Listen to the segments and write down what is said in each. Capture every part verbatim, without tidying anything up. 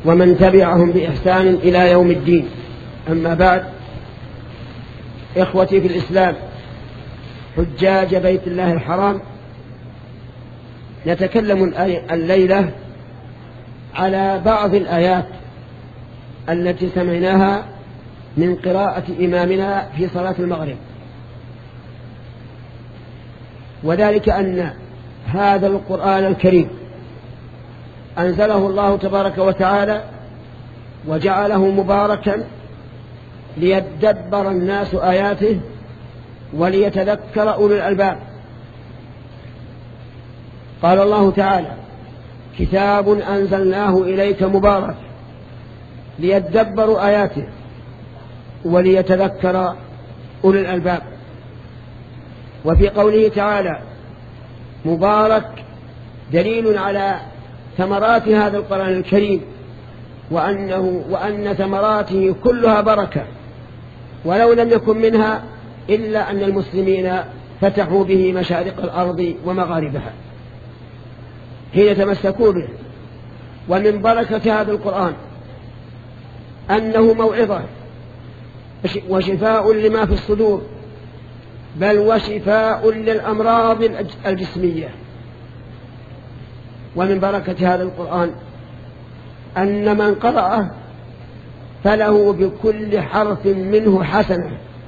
ومن تبعهم بإحسان إلى يوم الدين. أما بعد، إخوتي في الإسلام، حجاج بيت الله الحرام، نتكلم الليلة على بعض الآيات التي سمعناها من قراءة إمامنا في صلاة المغرب، وذلك أن هذا القرآن الكريم أنزله الله تبارك وتعالى وجعله مباركا ليدبر الناس آياته وليتذكر أولو الألباب. قال الله تعالى: كتاب أنزلناه إليك مبارك ليدبروا آياته وليتذكر أولو الألباب. وفي قوله تعالى مبارك دليل على ثمرات هذا القرآن الكريم، وأنه وأن ثمراته كلها بركة، ولو لم يكن منها إلا أن المسلمين فتحوا به مشارق الأرض ومغاربها حين تمسكوا به. ومن بركة هذا القرآن أنه موعظة وشفاء لما في الصدور، بل وشفاء للأمراض الجسمية. ومن بركة هذا القرآن أن من قرأه فله بكل حرف منه حسنة،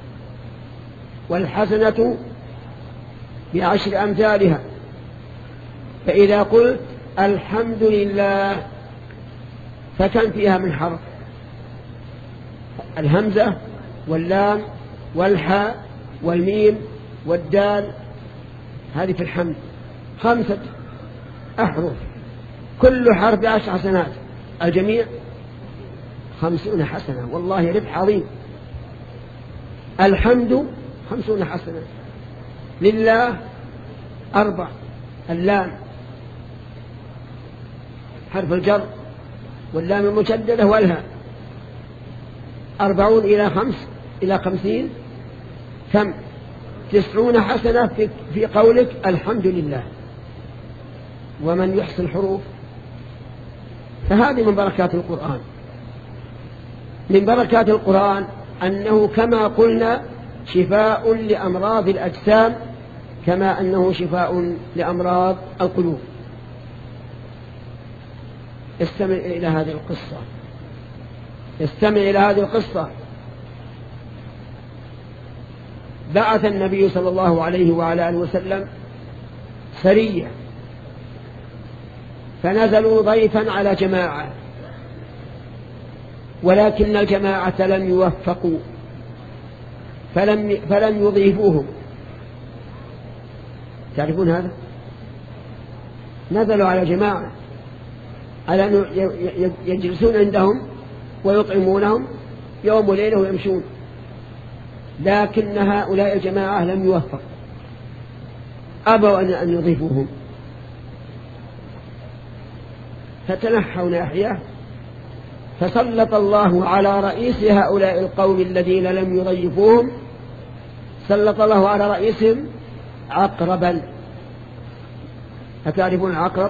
والحسنة بعشر أمثالها. فإذا قلت الحمد لله فكم فيها من حرف؟ الهمزة واللام والحاء والميم والدال، هذه في الحمد خمسة أحرف، كل حرف عشر حسنات، الجميع خمسون حسنة. والله ربح عظيم. الحمد خمسون حسنة، لله أربع، اللام حرف الجر واللام المشددة والهاء، أربعون إلى خمس إلى خمسين، كم؟ تسعون حسنة في, في قولك الحمد لله. ومن يحصي الحروف فهذه من بركات القرآن. من بركات القرآن أنه كما قلنا شفاء لأمراض الأجسام، كما أنه شفاء لأمراض القلوب. استمع إلى هذه القصة، استمع إلى هذه القصة. بعث النبي صلى الله عليه وعلى آله وسلم سرية، فنزلوا ضيفا على جماعة، ولكن الجماعة لم يوفقوا فلم, فلم يضيفوهم. تعرفون هذا؟ نزلوا على جماعة على أن يجلسون عندهم ويطعمونهم يوم وليلة ويمشون، لكن هؤلاء الجماعة لم يوفق، أبوا أن يضيفوهم، فتنحوا ناحية، فسلط الله على رئيس هؤلاء القوم الذين لم يضيفوهم، سلط الله على رئيسهم عقربا. أتعرفون العقرب؟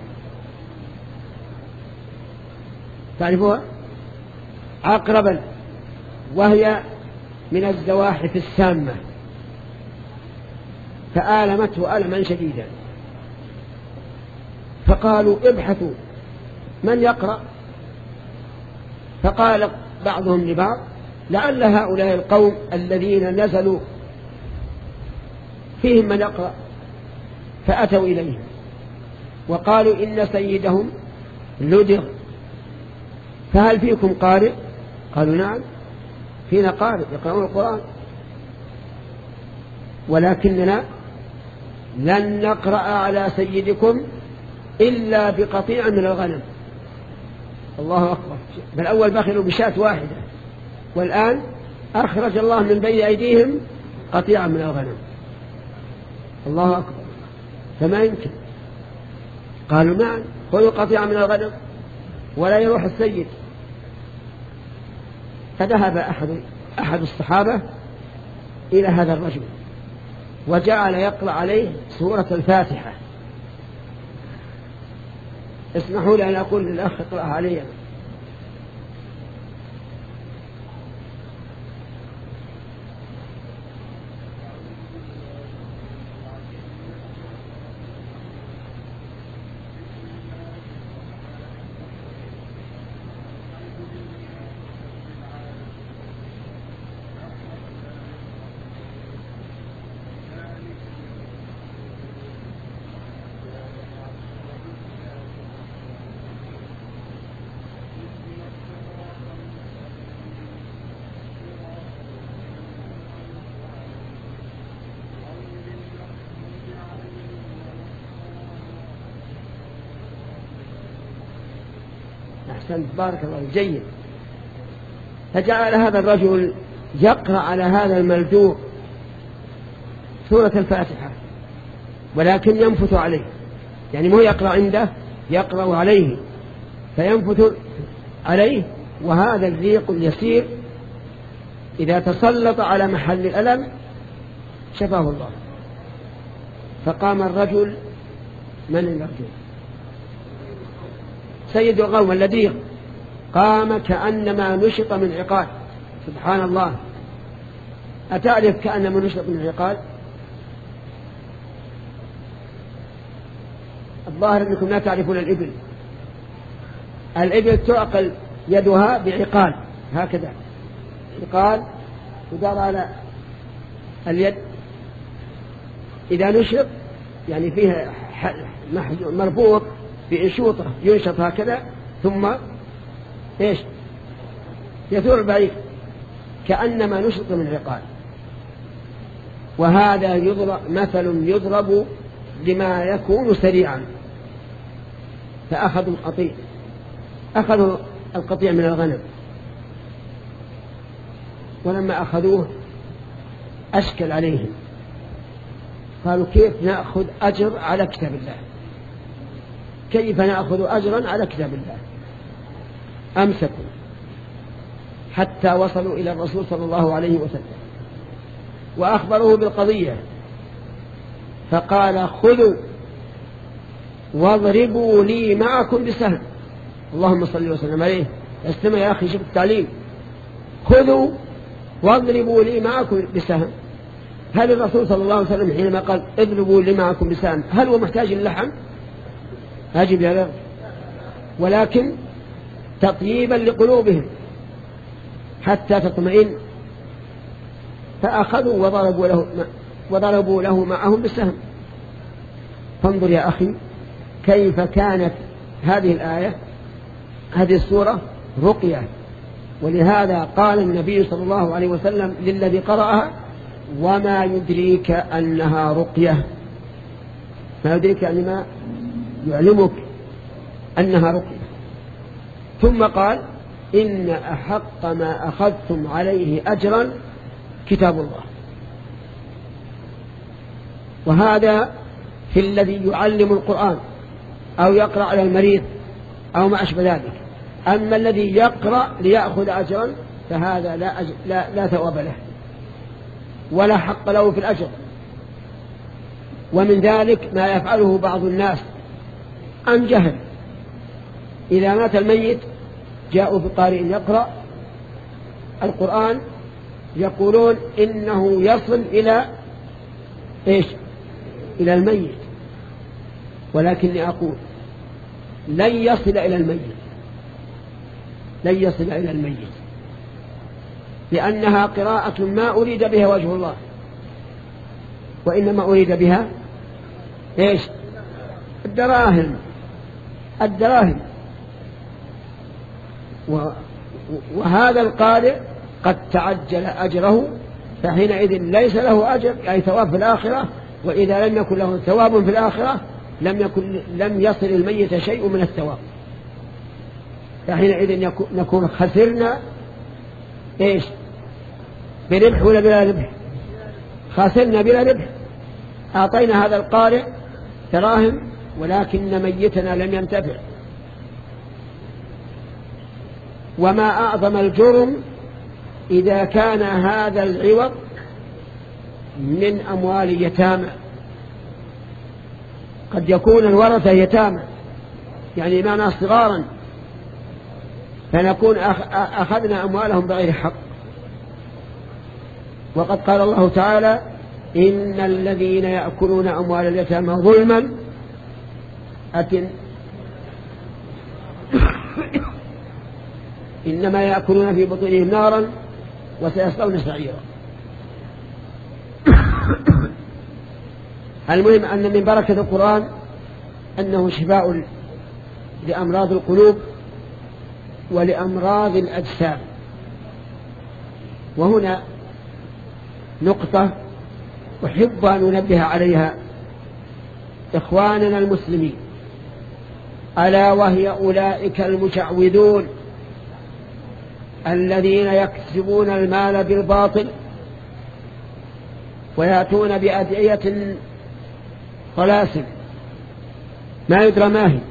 تعرفوها؟ عقربا، وهي من الزواحف السامة، فآلمته ألما شديدا. فقالوا ابحثوا من يقرأ، فقال بعضهم لبعض لعل هؤلاء القوم الذين نزلوا فيهم من يقرأ. فأتوا إليه وقالوا إن سيدهم لدغ، فهل فيكم قارئ؟ قالوا نعم فينا قارئ يقرأون القرآن، ولكننا لن نقرأ على سيدكم إلا بقطيع من الغنم. الله أكبر. بل أول بخلوا بشاة واحدة، والآن أخرج الله من بين أيديهم قطيعا من الغنم. الله أكبر. فما يمكن. قالوا نعم خذوا قطيعا من الغنم ولا يروح السيد. فذهب أحد, أحد الصحابة إلى هذا الرجل وجعل يقرأ عليه سورة الفاتحة. اسمحوا لي أن أقول للأخ اقرأها علي أحسنت بارك الله جيد. فجعل هذا الرجل يقرأ على هذا الملجوء سورة الفاتحة ولكن ينفث عليه، يعني مو يقرأ عنده، يقرأ عليه فينفث عليه، وهذا الريق اليسير إذا تسلط على محل الألم شفاه الله. فقام الرجل، من الرجل؟ سيد القوم الذي قام كأنما نشط من عقال. سبحان الله، أتعرف كأنما نشط من عقال؟ الظاهر أنكم لا تعرفون الإبل. الإبل تعقل يدها بعقال هكذا، عقال يدار على اليد، إذا نشط يعني فيها مربوط بإشوطة ينشط هكذا ثم إيش يثور البعير كأنما نشط من عقال. وهذا يضرب مثل يضرب لما يكون سريعا. فأخذوا القطيع، أخذوا القطيع من الغنم، ولما أخذوه أشكل عليهم، قالوا كيف نأخذ أجر على كتاب الله؟ كيف نأخذ أجرا على كتاب الله؟ أمسكوا حتى وصلوا إلى الرسول صلى الله عليه وسلم وأخبروه بالقضية، فقال خذوا واضربوا لي معكم بسهم. اللهم صل وسلم عليه. استمع يا أخي، شوف التعليم. خذوا واضربوا لي معكم بسهم. هل الرسول صلى الله عليه وسلم حينما قال اضربوا لي معكم بسهم هل هو محتاج للحم؟ أجب يا رب، ولكن تطييبا لقلوبهم حتى تطمئن. فأخذوا وضربوا له, وضربوا له معهم بالسهم. فانظر يا أخي كيف كانت هذه الآية، هذه السورة رقية. ولهذا قال النبي صلى الله عليه وسلم للذي قرأها وما يدريك أنها رقية. ما يدريك يعني ما يعلمك أنها رقية. ثم قال إن أحق ما أخذتم عليه أجرا كتاب الله. وهذا في الذي يعلم القرآن أو يقرأ على المريض أو ما أشبه ذلك. أما الذي يقرأ ليأخذ أجرا فهذا لا, أجر لا, لا ثواب له ولا حق له في الأجر. ومن ذلك ما يفعله بعض الناس عن جهل. إذا مات الميت جاءوا بقارئ يقرأ القرآن يقولون إنه يصل إلى إيش؟ إلى الميت. ولكني أقول لن يصل إلى الميت، لن يصل إلى الميت، لأنها قراءة ما أريد بها وجه الله، وإنما أريد بها إيش؟ الدراهم، الدراهم. وهذا القارئ قد تعجل أجره، فحينئذ ليس له أجر أي ثواب في الآخرة. وإذا لم يكن له ثواب في الآخرة لم يكن لم يصل الميت شيء من الثواب. فحينئذ نكون خسرنا إيش؟ بربح ولا بلا ربح؟ خسرنا بلا ربح. أعطينا هذا القارئ دراهم ولكن ميتنا لم ينتفع. وما أعظم الجرم إذا كان هذا العوض من أموال يتامى. قد يكون الورثة يتامى يعني معنا صغارا، فنكون أخذنا أموالهم بغير حق. وقد قال الله تعالى إن الذين يأكلون أموال اليتامى ظلما أتن إنما يأكلون في بطونهم نارا وسيصلون سعيرا. المهم أن من بركة القرآن أنه شفاء لأمراض القلوب ولأمراض الأجسام. وهنا نقطة أحب أن أنبه عليها إخواننا المسلمين. ألا وهي أولئك المشعوذون الذين يكسبون المال بالباطل ويأتون بأدعية طلاسم ما يدرى ما هي،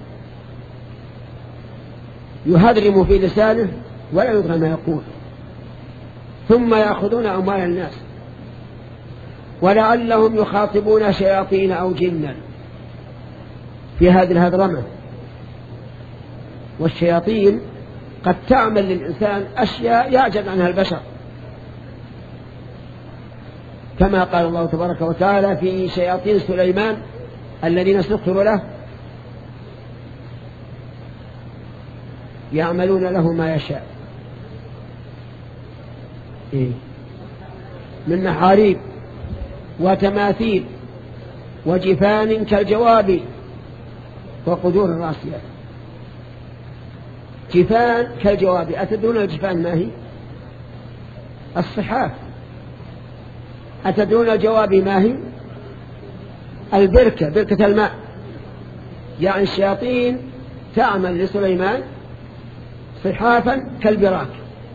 يهذرم في لسانه ولا يدرى ما يقول، ثم يأخذون أموال الناس، ولعلهم يخاطبون شياطين أو جنا في هذه الهذرمة. والشياطين قد تعمل للإنسان أشياء يعجز عنها البشر، كما قال الله تبارك وتعالى في شياطين سليمان الذين سخروا له يعملون له ما يشاء من محاريب وتماثيل وجفان كالجواب وقدور الراسيات. جفان كالجواب، أتدرون الجفان ما هي؟ الصحاف. أتدرون الجواب ما هي؟ البركة، بركة الماء. يعني الشياطين تعمل لسليمان صحافا كالبراك.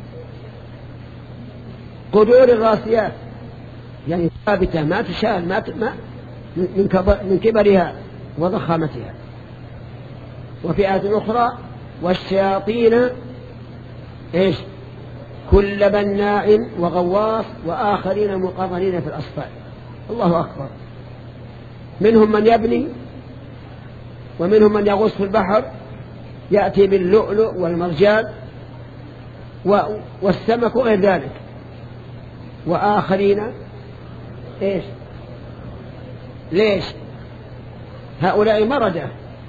قدور الراسيات يعني ثابتة ما تشال ما من كبرها وضخامتها. وفي آية أخرى والشياطين إيش كل بناء وغواص وآخرين مقرنين في الأصفاد. الله أكبر. منهم من يبني ومنهم من يغوص في البحر يأتي باللؤلؤ والمرجان والسمك وغير ذلك، وآخرين إيش ليش هؤلاء مردة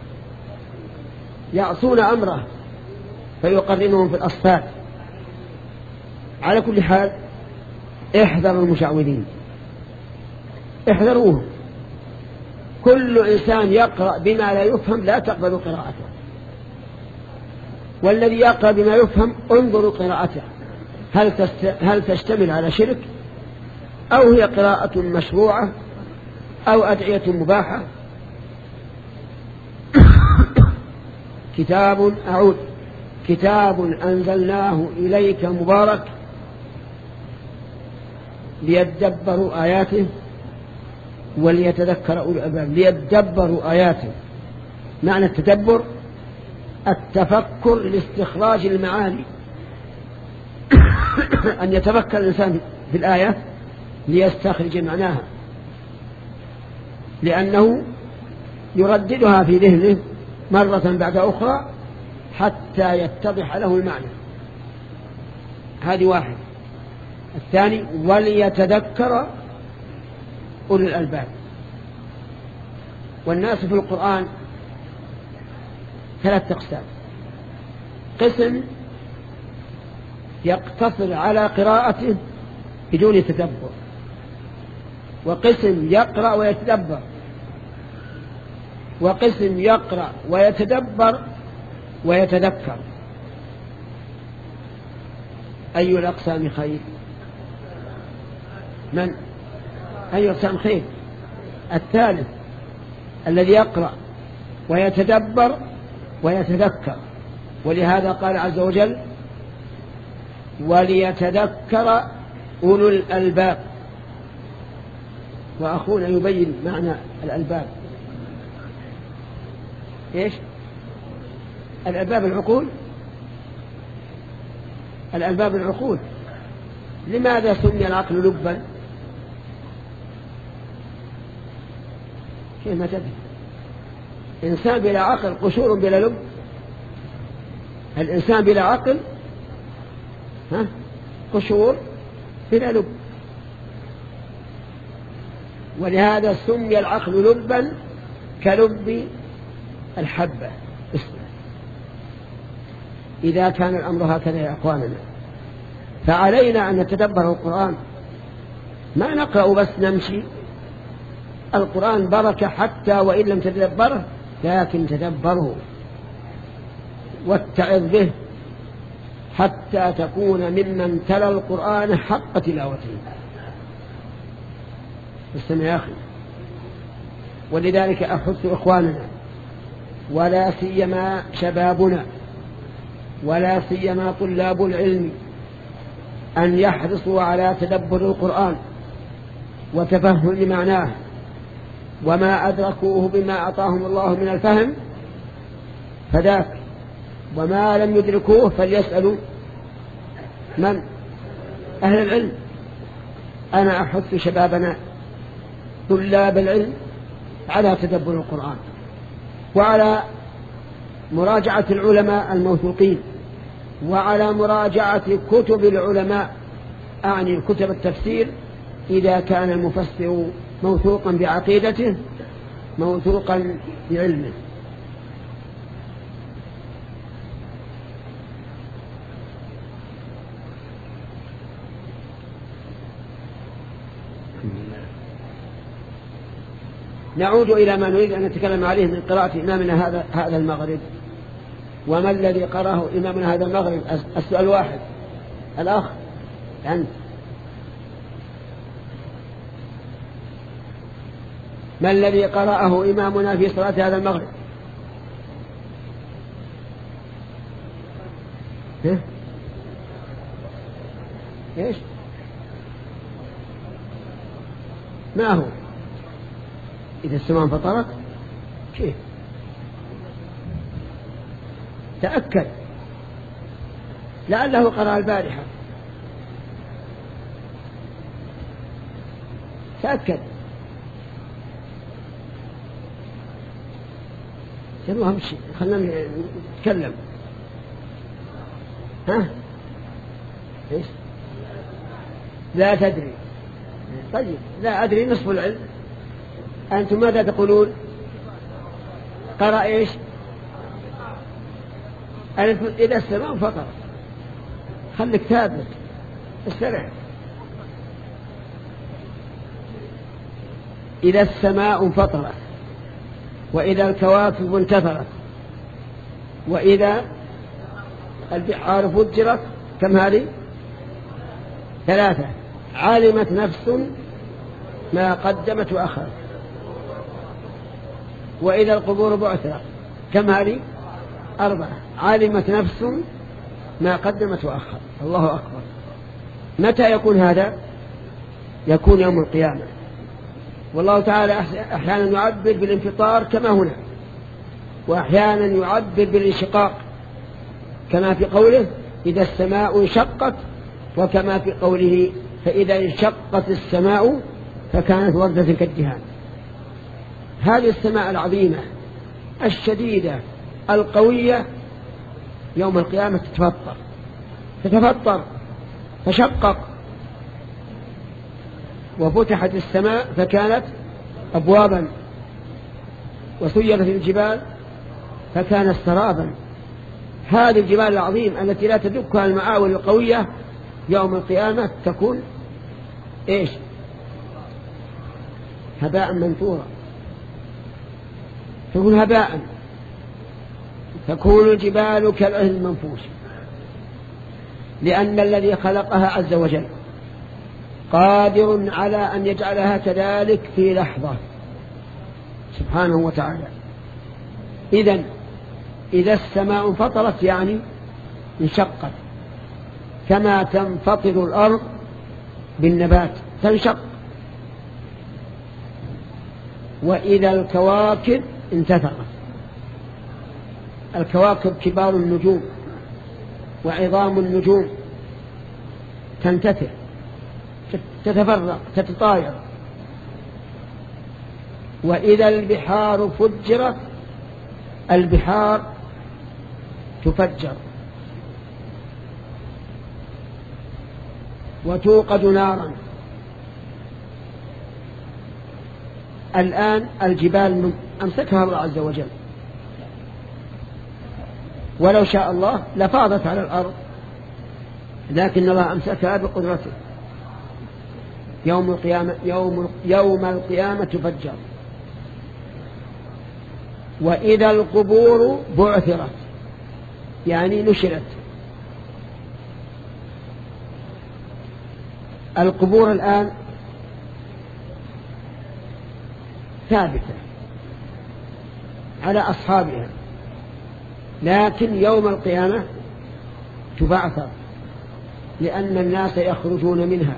يعصون أمره فيقرنهم في الأصفاد. على كل حال احذروا المشعوذين، احذروه. كل إنسان يقرأ بما لا يفهم لا تقبل قراءته، والذي يقرأ بما يفهم انظروا قراءته هل, تست... هل تشتمل على شرك أو هي قراءة مشروعة أو أدعية مباحة. كتاب أعود كتاب أنزلناه إليك مبارك ليدبروا آياته وليتذكر أولو الألباب. ليدبروا آياته معنى التدبر التفكر لاستخراج المعاني أن يتفكر الإنسان في الآية ليستخرج معناها، لأنه يرددها في ذهنه مرة بعد أخرى حتى يتضح له المعنى. هذه واحد. الثاني وليتذكر أولو الألباب. والناس في القرآن ثلاث أقسام: قسم يقتصر على قراءته بدون تدبر، وقسم يقرأ ويتدبر، وقسم يقرأ ويتدبر ويتذكر. أي الأقسام خير؟ من أي الأقسام خير؟ الثالث الذي يقرأ ويتدبر ويتذكر. ولهذا قال عز وجل وليتذكر أولو الألباب. وأخونا يبين معنى الألباب. إيش الألباب؟ العقول. الألباب العقول. لماذا سمي العقل لبا؟ كيف ما تدري؟ إنسان بلا عقل قشور بلا لب. الإنسان بلا عقل ها قشور بلا لب. ولهذا سمي العقل لبا كلب الحبة. إذا كان الأمر هكذا يا أخواننا فعلينا أن نتدبر القرآن، ما نقرأ بس نمشي. القرآن بركة حتى وإن لم تتدبره، لكن تدبره واتعظ به حتى تكون ممن تلا القرآن حق تلاوته. استمع يا أخي. ولذلك أحث إخواننا ولا سيما شبابنا ولا سيما طلاب العلم أن يحرصوا على تدبر القرآن وتفهم معناه، وما أدركوه بما أعطاهم الله من الفهم فذاك، وما لم يدركوه فليسألوا من؟ أهل العلم. أنا أحث شبابنا طلاب العلم على تدبر القرآن وعلى مراجعة العلماء الموثوقين وعلى مراجعة كتب العلماء، أعني كتب التفسير إذا كان المفسر موثوقا بعقيدته موثوقا بعلمه. نعود إلى ما نريد أن نتكلم عليه من قراءة إمامنا هذا هذا المغرب. وما الذي قرأه إمامنا هذا المغرب؟ السؤال واحد. الأخ أنت ما الذي قرأه إمامنا في صلاة هذا المغرب؟ ها؟ إيش؟ ما هو؟ إذا السماء انفطرت كيف؟ تأكد، لعله قرأ البارحة. تأكد. يلا همشي، خلنا نتكلم. ها؟ إيش؟ لا تدري. طيب لا أدري نصف العلم. أنتم ماذا تقولون؟ قرأ إيش؟ إذا السماء انفطرت. خليك ثابت استرح. إذا السماء انفطرت وإذا الكواكب انتثرت وإذا البحار فجرت. كم هذه؟ ثلاثة. علمت نفس ما قدمت وأخرت. وإذا القبور بعثرت. كم هذه؟ أربعة. علمت نفس ما قدمت وأخرت. الله أكبر. متى يكون هذا؟ يكون يوم القيامة. والله تعالى أحيانا يعبر بالانفطار كما هنا، وأحيانا يعبر بالانشقاق كما في قوله إذا السماء انشقت، وكما في قوله فإذا انشقت السماء فكانت وردة كالدهان. هذه السماء العظيمة الشديدة القوية يوم القيامة تتفطر تتفطر تشقق. وفتحت السماء فكانت أبوابا، وسيرت الجبال فكانت سرابا. هذه الجبال العظيم التي لا تدكها المعاول القوية يوم القيامة تكون إيش؟ هباء منثورا. تكون هباء، تكون الجبال كالعهن المنفوش، لأن الذي خلقها عز وجل قادر على أن يجعلها كذلك في لحظة سبحانه وتعالى. إذن إذا السماء انفطرت يعني انشقت، كما تنفطر الأرض بالنبات تنشق. وإذا الكواكب انتثرت. الكواكب كبار النجوم وعظام النجوم تنتثر تتفرق تتطاير. وإذا البحار فجرت. البحار تفجر وتوقد نارا. الآن الجبال أمسكها الله عز وجل، ولو شاء الله لفاضت على الأرض، لكن الله أمسكها بقدرته. يوم القيامة يوم يوم القيامة تفجر. وإذا القبور بعثرت يعني نشرت. القبور الآن ثابتة على أصحابها، لكن يوم القيامة تبعثر، لأن الناس يخرجون منها.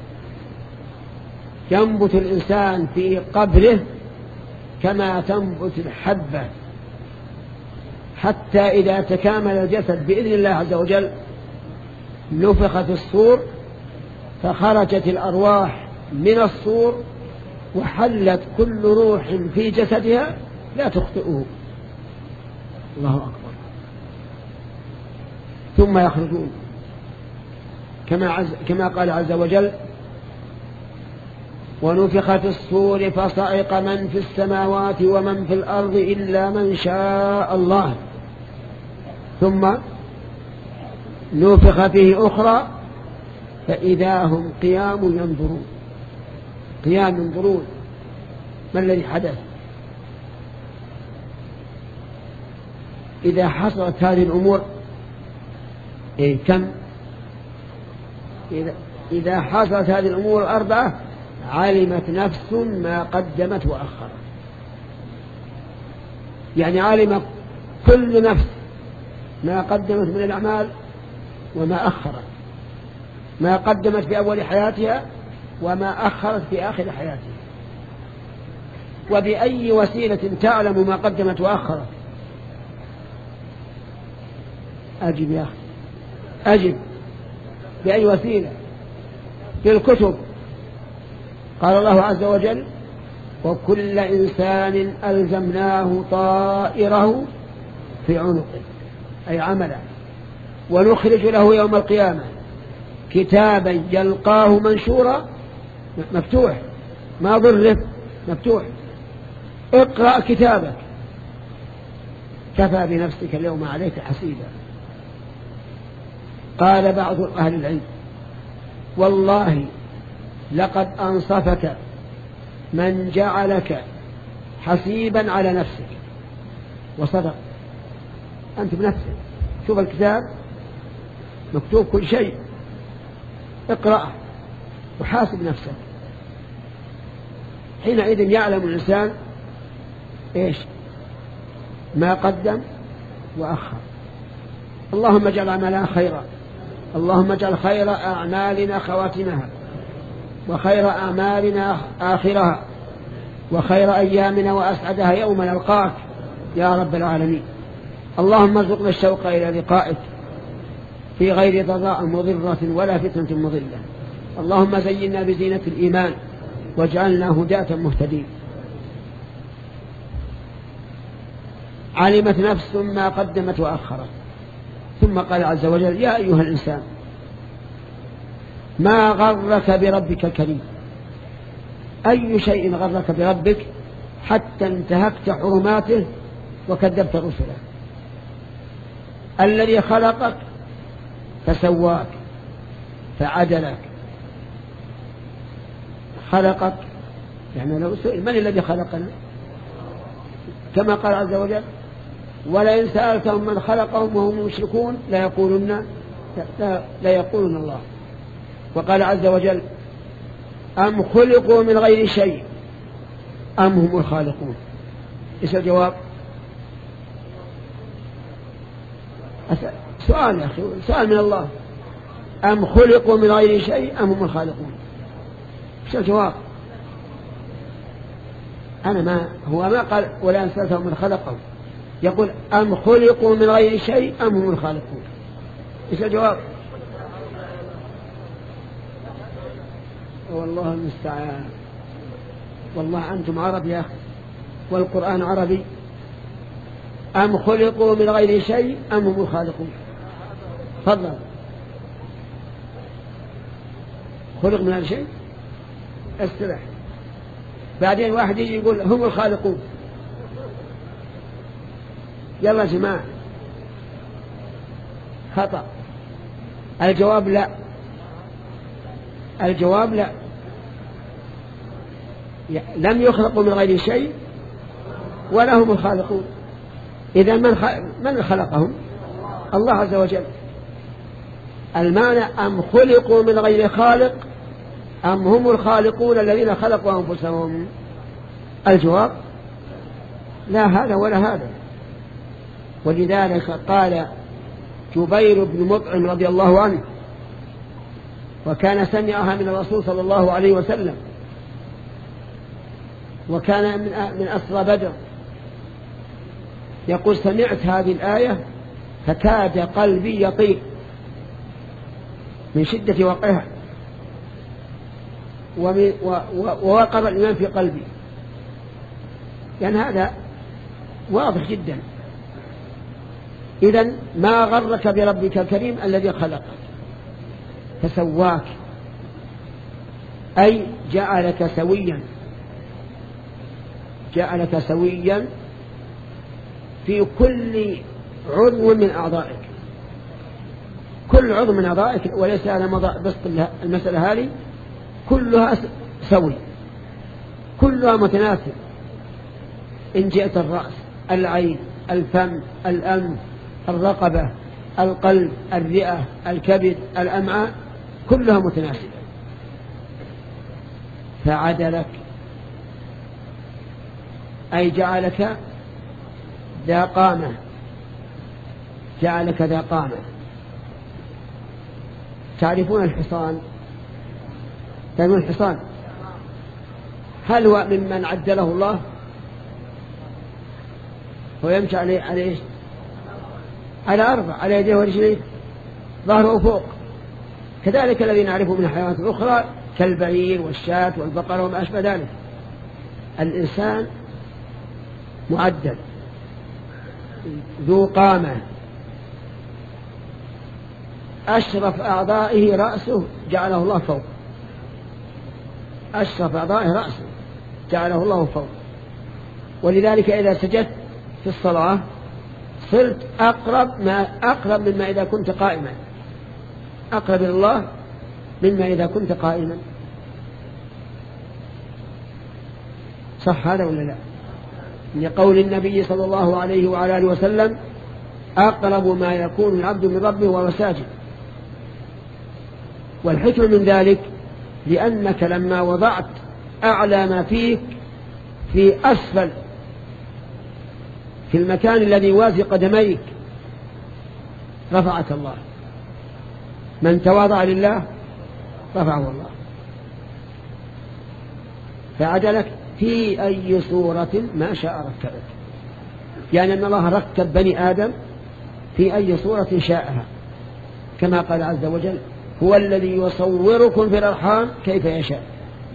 ينبت الإنسان في قبره كما تنبت الحبة، حتى إذا تكامل الجسد بإذن الله عز وجل نفخ في الصور، فخرجت الأرواح من الصور وحلت كل روح في جسدها لا تخطئه. الله أكبر. ثم يخرجون كما, عز كما قال عز وجل: ونفخ في الصور فصعق من في السماوات ومن في الأرض إلا من شاء الله، ثم نفخ فيه أخرى فإذا هم قيام ينظرون. قيام ينظرون. ما الذي حدث؟ إذا حصلت هذه الأمور إيه كم إذا, إذا حصلت هذه الأمور الأربعة علمت نفس ما قدمت وأخرت. يعني علم كل نفس ما قدمت من الأعمال وما أخرت، ما قدمت في أول حياتها وما أخرت في آخر حياتها. وبأي وسيلة تعلم ما قدمت وأخرت؟ أجب يا أخي، أجب. بأي وسيلة؟ في الكتب. قال الله عز وجل: وكل إنسان ألزمناه طائره في عنقه، أي عمله، ونخرج له يوم القيامة كتابا يلقاه منشورا، مفتوح، ما ضرب، مفتوح. اقرأ كتابك كفى بنفسك اليوم عليك حسيبا. قال بعض أهل العلم: والله لقد أنصفك من جعلك حسيبا على نفسك. وصدق، أنت بنفسك. شوف الكتاب مكتوب كل شيء، اقرأ وحاسب نفسك. حينئذ يعلم الإنسان إيش ما قدم وأخر. اللهم اجعل عملنا خيرا، اللهم اجعل خير أعمالنا خواتمها، وخير أعمالنا آخرها، وخير أيامنا وأسعدها يوم نلقاك يا رب العالمين. اللهم ارزقنا الشوق إلى لقائك في غير ضراء مضرة ولا فتنة مضلة. اللهم زينا بزينة الإيمان واجعلنا هداة مهتدين. علمت نفس ما قدمت وأخرت. ثم قال عز وجل: يا أيها الإنسان ما غرك بربك الكريم. أي شيء غرك بربك حتى انتهكت حرماته وكذبت رسله؟ الذي خلقك فسواك فعدلك. خلقك يعني لو سئل: من الذي خلقنا؟ كما قال عز وجل: ولئن سألتهم من خلقهم وهم مشركون لا يقولون لا يقولون الله. وقال عز وجل: أم خلقوا من غير شيء أم هم الخالقون. إيش الجواب؟ سؤال يا أخي، سؤال من الله. أم خلقوا من غير شيء أم هم الخالقون. إيش الجواب؟ أنا ما هو ما قال ولا أنسلتهم من خلقهم، يقول أم خلقوا من غير شيء أم هم الخالقون. إيش الجواب؟ والله المستعان. والله أنتم عرب يا أخي والقرآن عربي. أم خلقوا من غير شيء أم هم الخالقون. تفضل. خلق من غير شيء استرح. بعدين واحد يجي يقول هم الخالقون. يلا جماعة، خطأ. الجواب لا، الجواب لا. لم يخلقوا من غير شيء ولا هم الخالقون. إذا من من خلقهم؟ الله عز وجل. المعنى أم خلقوا من غير خالق أم هم الخالقون الذين خلقوا أنفسهم. الجواب لا هذا ولا هذا. ولذلك قال جبير بن مطعم رضي الله عنه، وكان سمعها من الرسول صلى الله عليه وسلم، وكان من أسرى بدر، يقول سمعت هذه الآية فكاد قلبي يطير من شدة وقعها، ووقر الإيمان في قلبي. يعني هذا واضح جدا. إذن ما غرك بربك الكريم الذي خلقك فسواك، أي جعلك سويا، جعلك سويا في كل عضو من أعضائك، كل عضو من أعضائك، وليس على بسط المسألة هذه، كلها سوي، كلها متناسب. إن جئت الرأس، العين، الفم، الأنف، الرقبة، القلب، الرئة، الكبد، الأمعاء، كلها متناسبة. فعدلك أي جعلك ذا قامة، جعلك ذا قامة. تعرفون الحصان؟ تعرفون الحصان؟ هل هو ممن عدله الله؟ هو يمشي عليه عليه على أربع، على يديه ورجليه، ظهره فوق. كذلك الذين نعرفه من الحيوانات الأخرى كالبعير والشاة والبقر وما أشبه ذلك. الإنسان معدل ذو قامة، أشرف أعضائه رأسه جعله الله فوق، أشرف أعضائه رأسه جعله الله فوق. ولذلك إذا سجدت في الصلاة صرت أقرب ما أقرب مما إذا كنت قائما، أقرب إلى الله مما إذا كنت قائما. صح هذا ولا لا؟ لقول النبي صلى الله عليه وعلى آله وسلم أقرب ما يكون العبد من ربه وهو ساجد. والحكم من ذلك لأنك لما وضعت أعلى ما فيك في أسفل، في المكان الذي يوازي قدميك، رفعك الله. من تواضع لله رفعه الله. فعدلك في أي صورة ما شاء ركبك، يعني أن الله ركب بني آدم في أي صورة شاءها، كما قال عز وجل هو الذي يصوركم في الأرحام كيف يشاء.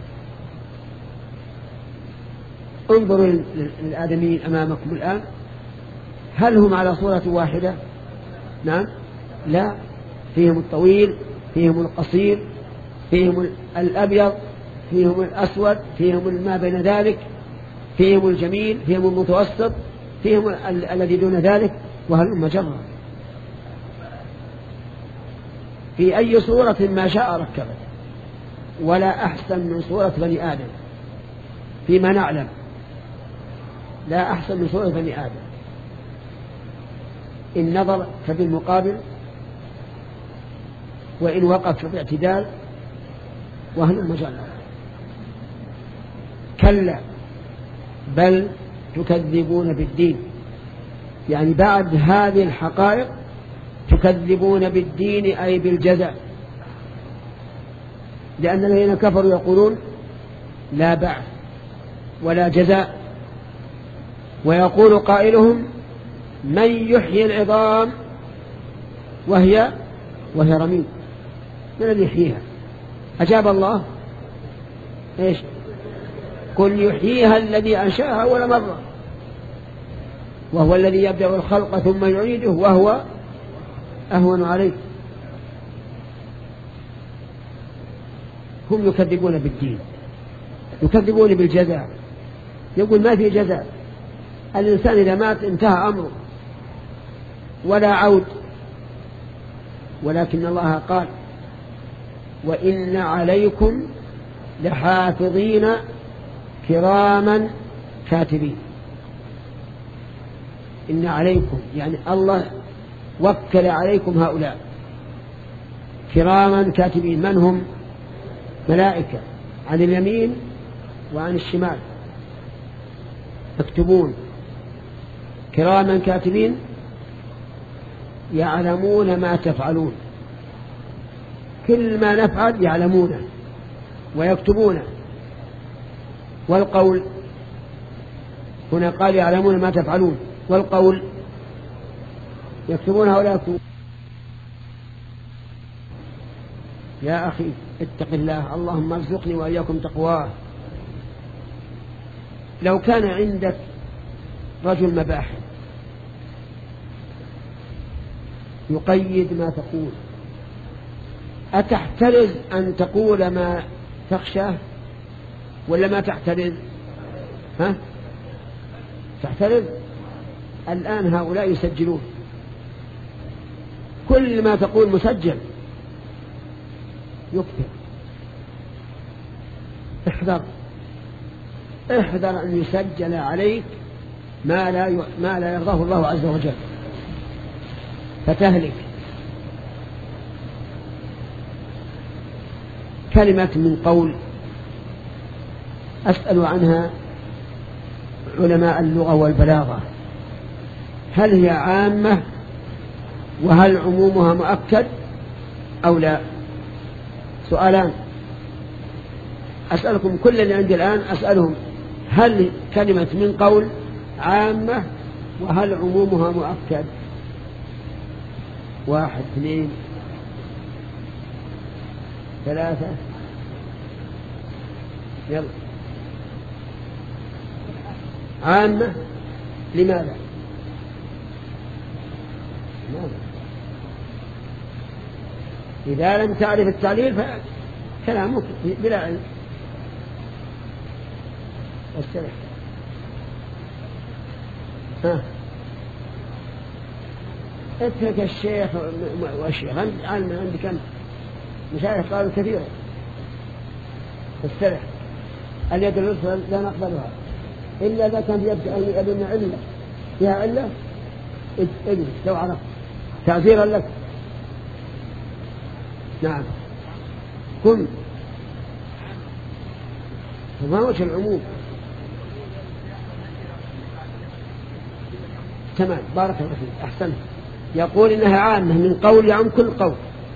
انظروا للآدميين أمامكم الآن، هل هم على صورة واحدة؟ نعم، لا، فيهم الطويل، فيهم القصير، فيهم الأبيض، فيهم الأسود، فيهم ما بين ذلك، فيهم الجميل، فيهم المتوسط، فيهم ال الذي دون ذلك، وهل مجرة. في أي صورة ما شاء ركبت، ولا أحسن من صورة بني آدم فيما نعلم، لا أحسن من صورة بني آدم. إن نظر فبالمقابل، وإن وقف فباعتدال، وهل مجرة. كلا بل تكذبون بالدين، يعني بعد هذه الحقائق تكذبون بالدين أي بالجزاء، لأن الذين كفروا يقولون لا بعث ولا جزاء، ويقول قائلهم من يحيي العظام وهي وهي رميم، من الذي يحييها؟ أجاب الله إيش؟ قل يحييها الذي أنشأها أول مرة، وهو الذي يبدأ الخلق ثم يعيده وهو أهون عليه. هم يكذبون بالدين، يكذبون بالجزاء، يقول ما في جزاء، الإنسان إذا مات انتهى أمره ولا عود. ولكن الله قال وإن عليكم لحافظين كراما كاتبين. إن عليكم يعني الله وكل عليكم هؤلاء كراما كاتبين. من هم؟ ملائكة عن اليمين وعن الشمال يكتبون كراما كاتبين يعلمون ما تفعلون، كل ما نفعل يعلمونه ويكتبونه. والقول هنا قال يعلمون ما تفعلون، والقول يكتبونه ولا يكتبون. يا أخي اتق الله، اللهم ارزقني وإياكم تقواه. لو كان عندك رجل مباحث يقيد ما تقول، أتحترز أن تقول ما تخشاه ولا ما تحترز؟ ها؟ تحترز. الآن هؤلاء يسجلون، كل ما تقول مسجل يكتب. احذر احذر أن يسجل عليك ما لا ي... ما لا يرضاه الله عز وجل فتهلك. كلمة من قول أسأل عنها علماء اللغة والبلاغة، هل هي عامة وهل عمومها مؤكد أو لا؟ سؤالان أسألكم، كل اللي عندي الآن أسألهم، هل كلمة من قول عامة وهل عمومها مؤكد؟ واحد اثنين ثلاثة، يلا. عامة. لماذا؟ لماذا؟ إذا لم تعرف التعليل فكلامك بلا علم. والسلام. ها اترك الشيخ والشيخ علم عندي كم مشايخ قالوا كثيرا. السلام. اليد اليسرى لا نقبلها إلا إذا كان يبدأ علة فيها علة اجلس لو عرفت تعذيرا لك. نعم. كن ما وجه العموم؟ تمام، بارك الله فيك، أحسنت. يقول إنها عامة من قول يعم كل قول.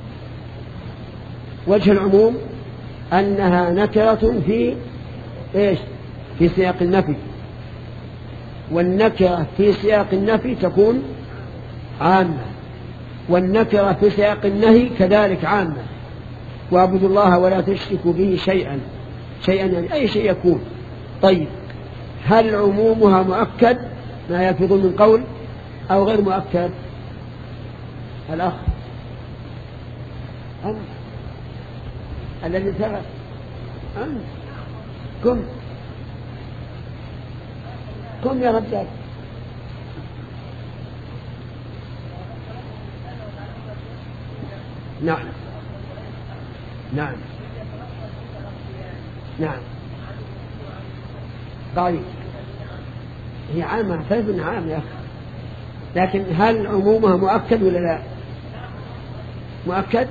وجه العموم أنها نكرة في إيش؟ في سياق النفي، والنكرة في سياق النفي تكون عامة، والنكرة في سياق النهي كذلك عامة. واعبدوا الله ولا تشركوا به شيئا. شيئا يعني أي شيء يكون. طيب، هل عمومها مؤكد ما يلفظ من قول أو غير مؤكد؟ الأخ أنت الذي سبق، أنت كم كم يا رجال. نعم نعم نعم. طيب، هي عامة، اعترف انها عامة يا أخي، لكن هل عمومها مؤكد ولا لا؟ مؤكد.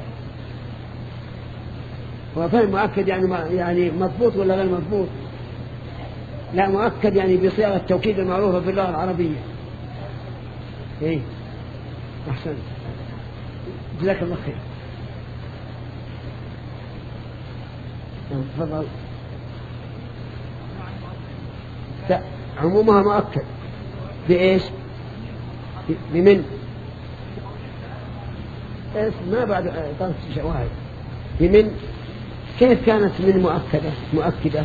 هو فهم مؤكد يعني يعني مضبوط ولا غير مضبوط؟ لا، مؤكد يعني بصيغة التوكيد المعروفة في اللغة العربية. ايه أحسن، جزاك الله خير. تفضل. عمومها مؤكد بإيش؟ بمن؟ إيش ما بعد طرف شواهد. بمن؟ كيف كانت من مؤكدة مؤكدة؟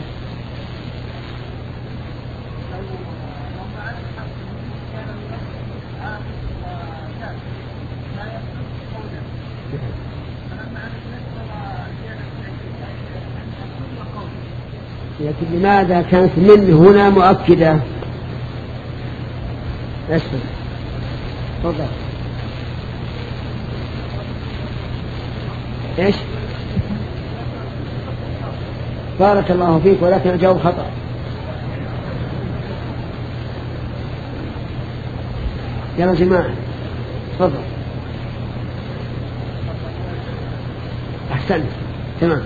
لكن لماذا كانت من هنا مؤكدة؟ اسمع، تفضل. ايش؟ بارك الله فيك، ولكن الجواب خطأ. يا جماعة تفضل. أحسنت، تمام.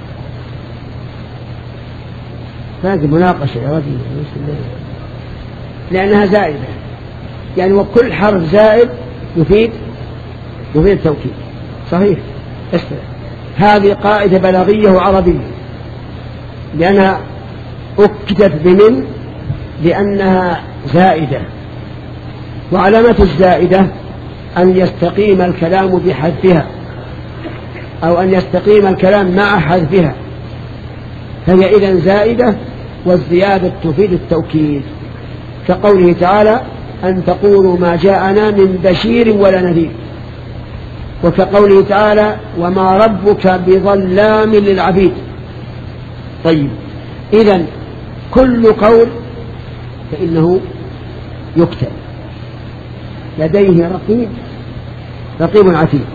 هذه مناقشة يا رجل، لأنها زائدة. يعني وكل حرف زائد يفيد يفيد التوكيد. صحيح. اسمع، هذه قاعدة بلاغية وعربية، لأنها أكدت بمن لأنها زائدة، وعلامة الزائدة أن يستقيم الكلام بحذفها أو أن يستقيم الكلام مع حذفها، فهي إذن زائدة، والزيادة تفيد التوكيد، كقوله تعالى أن تقولوا ما جاءنا من بشير ولا نذير، وكقوله تعالى وما ربك بظلام للعبيد. طيب، إذن كل قول فإنه يكتب، لديه رقيب رقيب عتيد.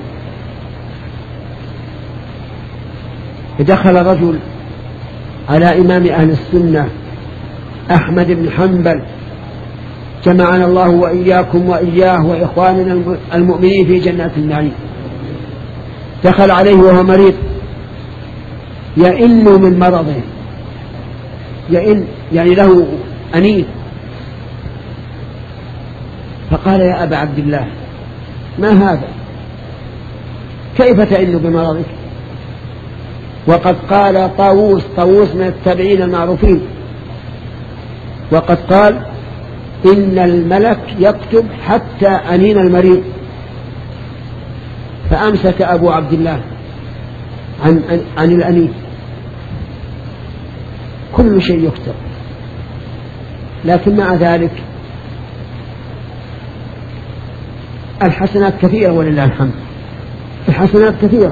دخل رجل على إمام أهل السنة أحمد بن حنبل، جمعنا الله وإياكم وإياه وإخواننا المؤمنين في جنات النعيم. دخل عليه وهو مريض يئن من مرضه، يئن يعني له أنين، فقال يا أبا عبد الله ما هذا؟ كيف تئن بمرضك؟ وقد قال طاووس، طاووس من التابعين المعروفين، وقد قال إن الملك يكتب حتى أنين المريض. فأمسك أبو عبد الله عن, عن, عن الأنين. كل شيء يكتب، لكن مع ذلك الحسنات كثيرة ولله الحمد، الحسنات كثيرة.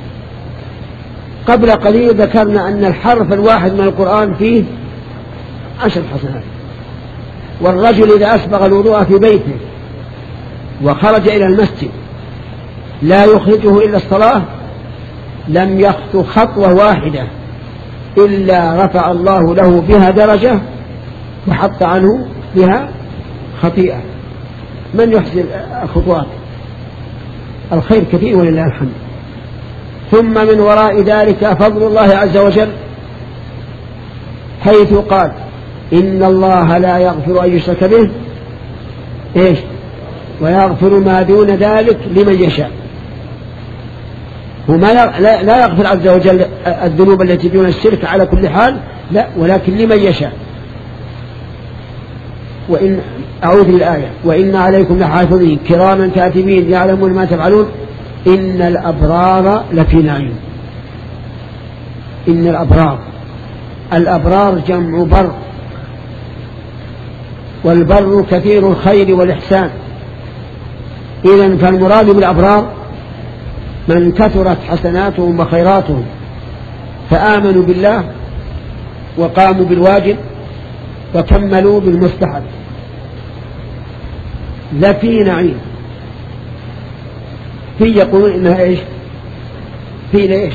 قبل قليل ذكرنا أن الحرف الواحد من القرآن فيه عشر حسنات، والرجل إذا أسبغ الوضوء في بيته وخرج إلى المسجد لا يخرجه إلا الصلاة لم يخطو خطوة واحدة إلا رفع الله له بها درجة وحط عنه بها خطيئة. من يحسن الخطوات؟ الخير كثير ولله الحمد. ثم من وراء ذلك فضل الله عز وجل، حيث قال إن الله لا يغفر أن يشرك به إيش ويغفر ما دون ذلك لمن يشاء. هو ما لا يغفر عز وجل الذنوب التي دون الشرك على كل حال، لا، ولكن لمن يشاء. وإن أعوذ بالآية وإن عليكم لحافظين كراما كاتبين يعلمون ما تفعلون إن الأبرار لفي نعيم. إن الأبرار، الأبرار جمع بر، والبر كثير الخير والإحسان. إذن فالمراد بالأبرار من كثرت حسناتهم وخيراتهم فآمنوا بالله وقاموا بالواجب وكملوا بالمستحب لفي نعيم. في يقولون إنها إيش؟ في ليش؟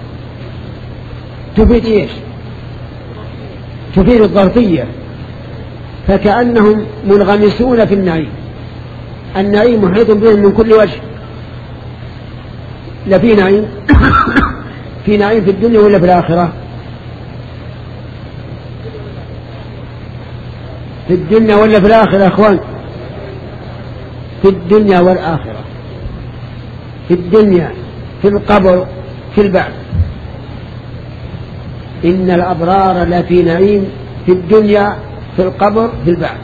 تفيد إيش؟ تفيد الظرفية، فكأنهم منغمسون في النعيم، النعيم محيط بهم من كل وجه. لفي نعيم في نعيم في الدنيا ولا في الآخرة؟ في الدنيا ولا في الآخرة يا أخوان؟ في الدنيا والآخرة. في الدنيا في القبر في البعث. إن الأبرار لفي نعيم في الدنيا في القبر في البعث.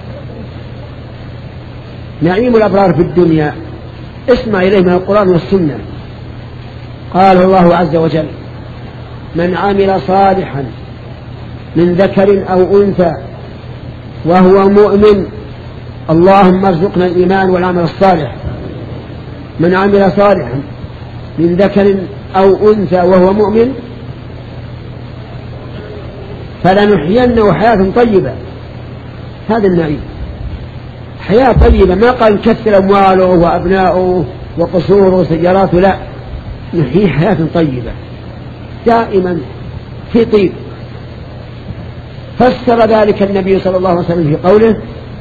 نعيم الأبرار في الدنيا اسمع إليه من القرآن والسنة. قال الله عز وجل من عمل صالحا من ذكر أو أنثى وهو مؤمن، اللهم ارزقنا الإيمان والعمل الصالح. من عمل صالحا من ذكر أو أنثى وهو مؤمن فلنحيينه حياة طيبة. هذا النعيم، حياة طيبة. ما قال كثر أمواله وأبناؤه وقصوره وسياراته، لا، نحيي حياة طيبة دائما في طيب. فسر ذلك النبي صلى الله عليه وسلم في قوله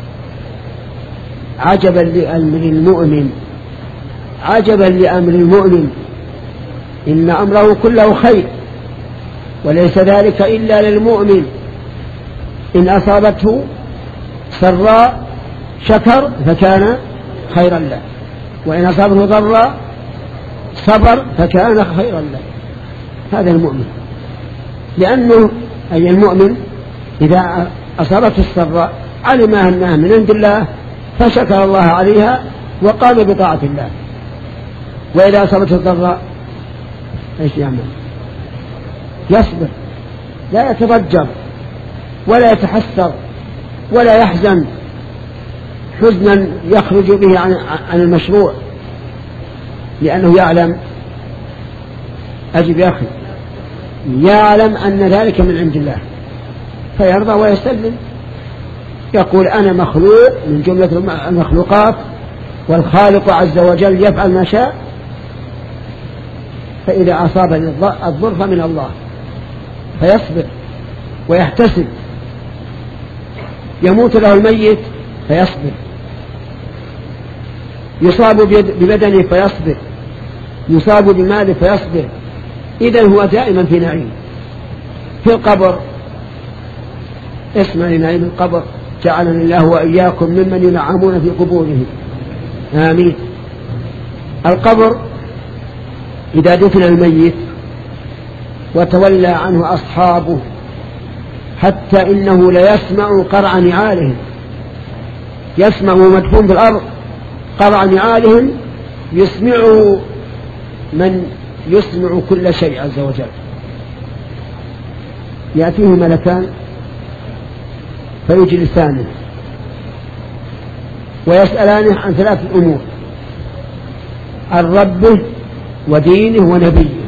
عجبا لأمر المؤمن، عجبا لأمر المؤمن إن أمره كله خير وليس ذلك إلا للمؤمن، إن أصابته سراء شكر فكان خيرا له، وإن أصابه ضر صبر فكان خيرا له. هذا المؤمن، لأنه أي المؤمن إذا أصابته السراء علم أنها من عند الله فشكر الله عليها وقام بطاعة الله، وإذا أصابته الضراء ايش يعمل؟ يصبر، لا يتضجر ولا يتحسر ولا يحزن حزنا يخرج به عن عن المشروع، لأنه يعلم، أجب يا أخي، يعلم أن ذلك من عند الله فيرضى ويسلم، يقول أنا مخلوق من جملة المخلوقات والخالق عز وجل يفعل ما شاء، فإذا أصابني الضر فمن الله، فيصبر ويحتسب. يموت له الميت فيصبر، يصاب ببدنه فيصبر، يصاب بماله فيصبر. إذن هو دائما في نعيم. في القبر، اسمع لنعيم القبر، جعلني الله وإياكم ممن ينعمون في قبوره، آمين. القبر إذا دفن الميت وتولى عنه أصحابه حتى إنه ليسمع قرع نعالهم، يسمع مدفون في الأرض قرع نعالهم، يسمع من يسمع كل شيء عز وجل. يأتيه ملكان فيجلسانه ويسألانه عن ثلاث أمور: عن ربه ودينه ونبيه،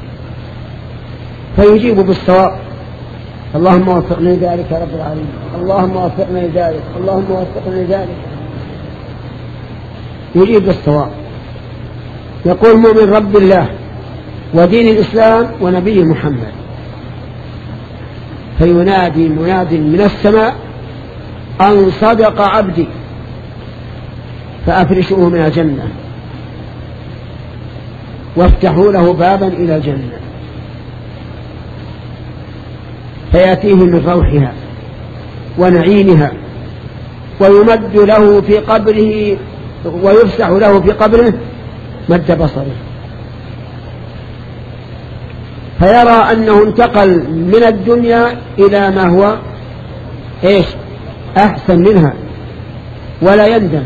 فيجيب بالصواب: اللهم وفقنا لذلك يا رب العالمين، اللهم وفقنا لذلك، اللهم وفقنا لذلك. يجيب بالصواب، يقول مؤمن رب الله ودين الإسلام ونبي محمد، فينادي مناد من السماء أن صدق عبدي فأفرشوه من الجنة وافتحوا له بابا إلى الجنة، فيأتيه من روحها ونعيمها، ويمد له في قبره ويفسح له في قبره مد بصره، فيرى أنه انتقل من الدنيا إلى ما هو إيش أحسن منها ولا يندم،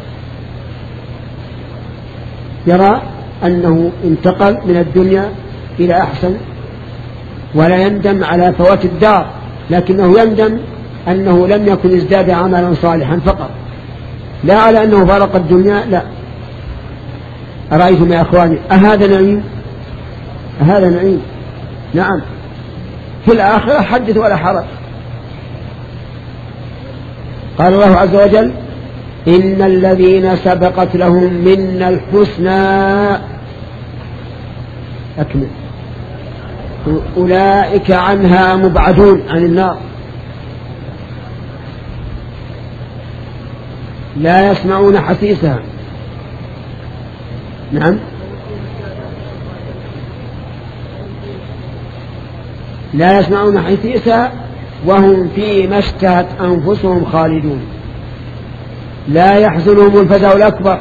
يرى أنه انتقل من الدنيا إلى أحسن ولا يندم على فوات الدار، لكنه يندم أنه لم يكن ازداد عملا صالحا فقط، لا على أنه فارق الدنيا، لا. أرأيتم يا أخواني أهذا نعيم؟ أهذا نعيم؟ نعم. في الآخرة حدث ولا حرج. قال الله عز وجل: إن الذين سبقت لهم منا الحسنى، أكمل، أولئك عنها مبعدون، عن النار، لا يسمعون حسيسها. نعم، لا يسمعون حسيسها وهم فيما اشتهت أنفسهم خالدون، لا يحزنهم الفزع الأكبر،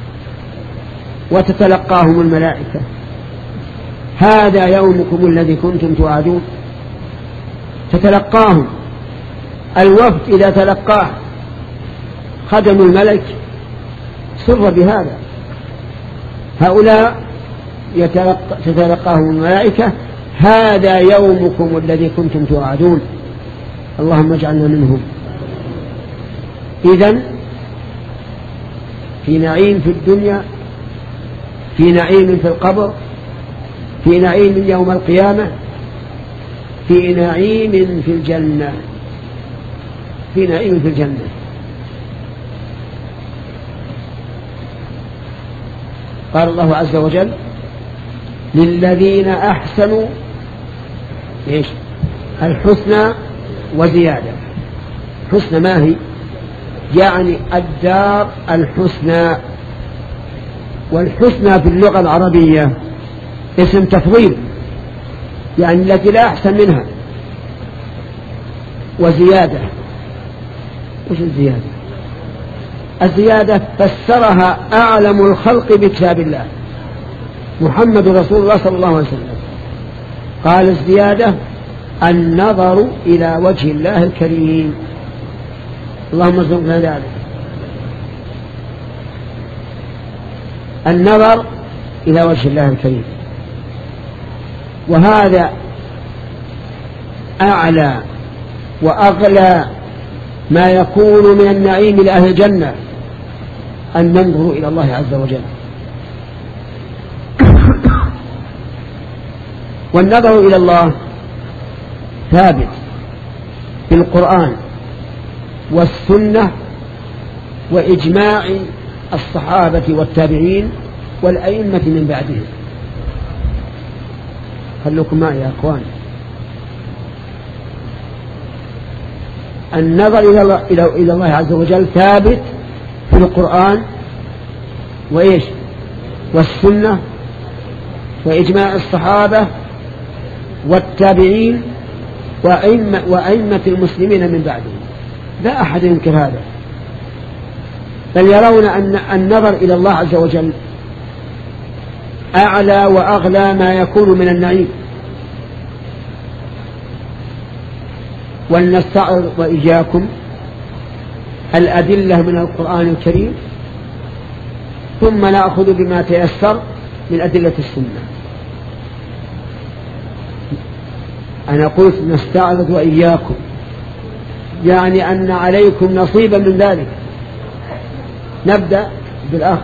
وتتلقاهم الملائكة: هذا يومكم الذي كنتم توعدون. تتلقاهم الوفد، إذا تلقاه خدم الملك سر بهذا، هؤلاء يتلقى تتلقاهم الملائكة: هذا يومكم الذي كنتم توعدون. اللهم اجعلنا منهم. إذن في نعيم في الدنيا، في نعيم في القبر، في نعيم يوم القيامة، في نعيم في الجنة، في نعيم في الجنة. قال الله عز وجل: للذين أحسنوا إيش؟ الحسنى وزيادة. حسنى ما هي؟ يعني الدار الحسنى، والحسنى في اللغة العربية اسم تفضيل، يعني التي لا أحسن منها. وزيادة، إيش الزيادة؟ الزيادة فسرها أعلم الخلق بكتاب الله محمد رسول الله صلى الله عليه وسلم، قال الزيادة النظر إلى وجه الله الكريم. اللهم ارزقنا ذلك. النظر إلى وجه الله الكريم، وهذا أعلى وأغلى ما يكون من النعيم لأهل الجنة، أن ننظر إلى الله عز وجل. والنظر إلى الله ثابت في القرآن والسنة وإجماع الصحابة والتابعين والأئمة من بعدهم. خلوكم معي يا أخوان. النظر إلى الله, إلى الله عز وجل ثابت في القرآن وإيش والسنة وإجماع الصحابة والتابعين وأئمة, وأئمة المسلمين من بعدهم، لا أحد ينكر هذا، بل يرون أن النظر إلى الله عز وجل أعلى وأغلى ما يكون من النعيم. ولنستعرض وإياكم الأدلة من القرآن الكريم، ثم نأخذ بما تيسر من أدلة السنة. أنا قلت نستعرض وإياكم، يعني أن عليكم نصيبا من ذلك. نبدأ بالأخ.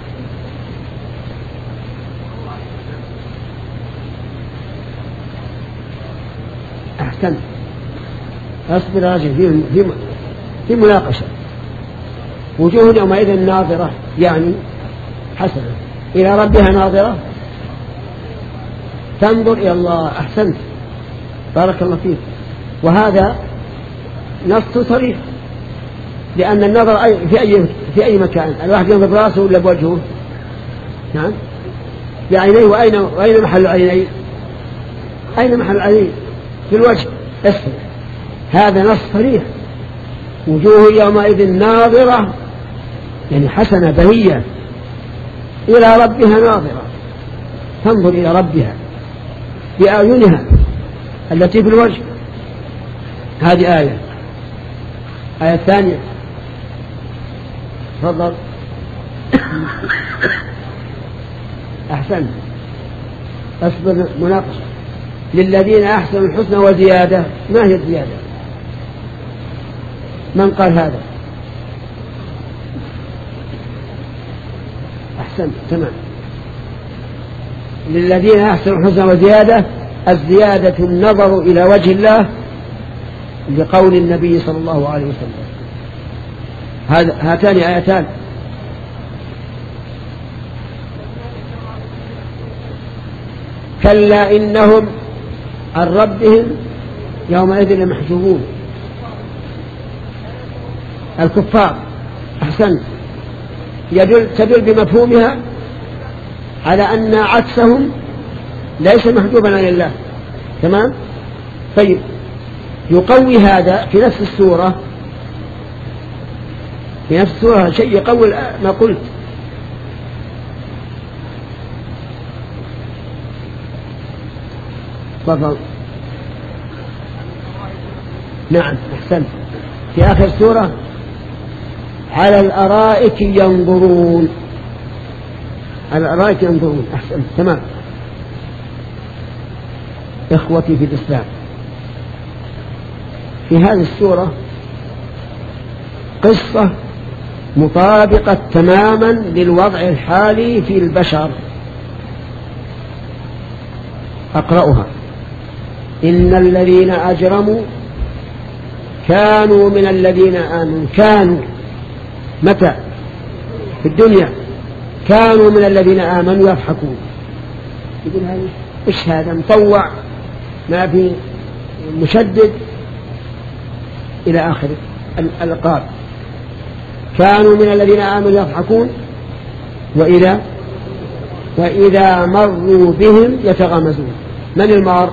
أحسن، أصبر راجل في, في, في مناقشة. وجوه يومئذ ناظرة، يعني حسنة إلى ربها ناظرة، تنظر إلى الله. أحسنت، بارك الله فيك. وهذا نص صريح، لأن النظر في أي في أي مكان. الواحد ينظر براسه ولا بوجهه؟ نعم، بعينيه. وأين وأين محل عينيه؟ أين محل عينيه؟ في الوجه. اسفل. هذا نص صريح. وجوه يومئذ ناظرة، يعني حسنة بهية، إلى ربها ناظرة، تنظر إلى ربها بأعينها التي في الوجه. هذه آية. آية الثانية، تفضل. أحسن، أصبر. مناقشة. للذين أحسنوا الحسنى وزيادة. ما هي الزيادة؟ من قال هذا؟ أحسن، تمام. للذين أحسنوا الحسنى وزيادة. الزيادة النظر إلى وجه الله، لقول النبي صلى الله عليه وسلم. هاتان آيتان. كلا إنهم عن ربهم يومئذ لمحجوبون. الكفار. أحسن، يدل تدل بمفهومها على أن عكسهم ليس محجوبا عن الله. تمام. طيب، يقوي هذا في نفس السورة، في نفس السورة شيء يقوي ما قلت. تفضل. نعم، أحسنت. في آخر السورة على الأرائك ينظرون. على الأرائك ينظرون. أحسنت، تمام. إخوتي في الإسلام، في هذه السورة قصة مطابقة تماما للوضع الحالي في البشر. أقرأها. إن الذين أجرموا كانوا من الذين آمنوا. كانوا متى؟ في الدنيا. كانوا من الذين آمنوا يضحكون. يقول هذا إيش؟ هذا مطوع، ما في مشدد إلى آخر الألقاب. كانوا من الذين آمنوا يضحكون وإذا وإذا مروا بهم يتغامزون. من المار؟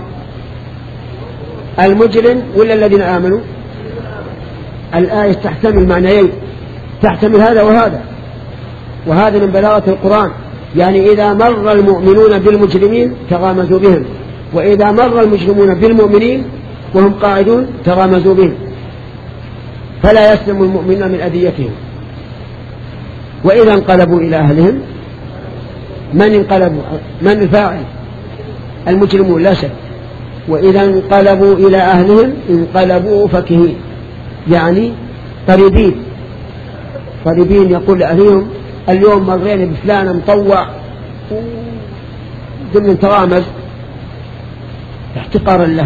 المجرم ولا الذين آمنوا؟ الآية تحتمل معنيين. تحتمل هذا وهذا، وهذا من بلاغة القرآن. يعني إذا مر المؤمنون بالمجرمين تغامزوا بهم، وإذا مر المجرمون بالمؤمنين وهم قاعدون تغامزوا بهم، فلا يسلم المؤمنون من أذيتهم. وإذا انقلبوا إلى أهلهم، من انقلبوا؟ من الفاعل؟ المجرمون لا شك. وإذا انقلبوا إلى أهلهم انقلبوا فكهين، يعني طريبين. طريبين يقول لأهلهم اليوم مرينا بفلان مطوع ضمن ترامز احتقارا له،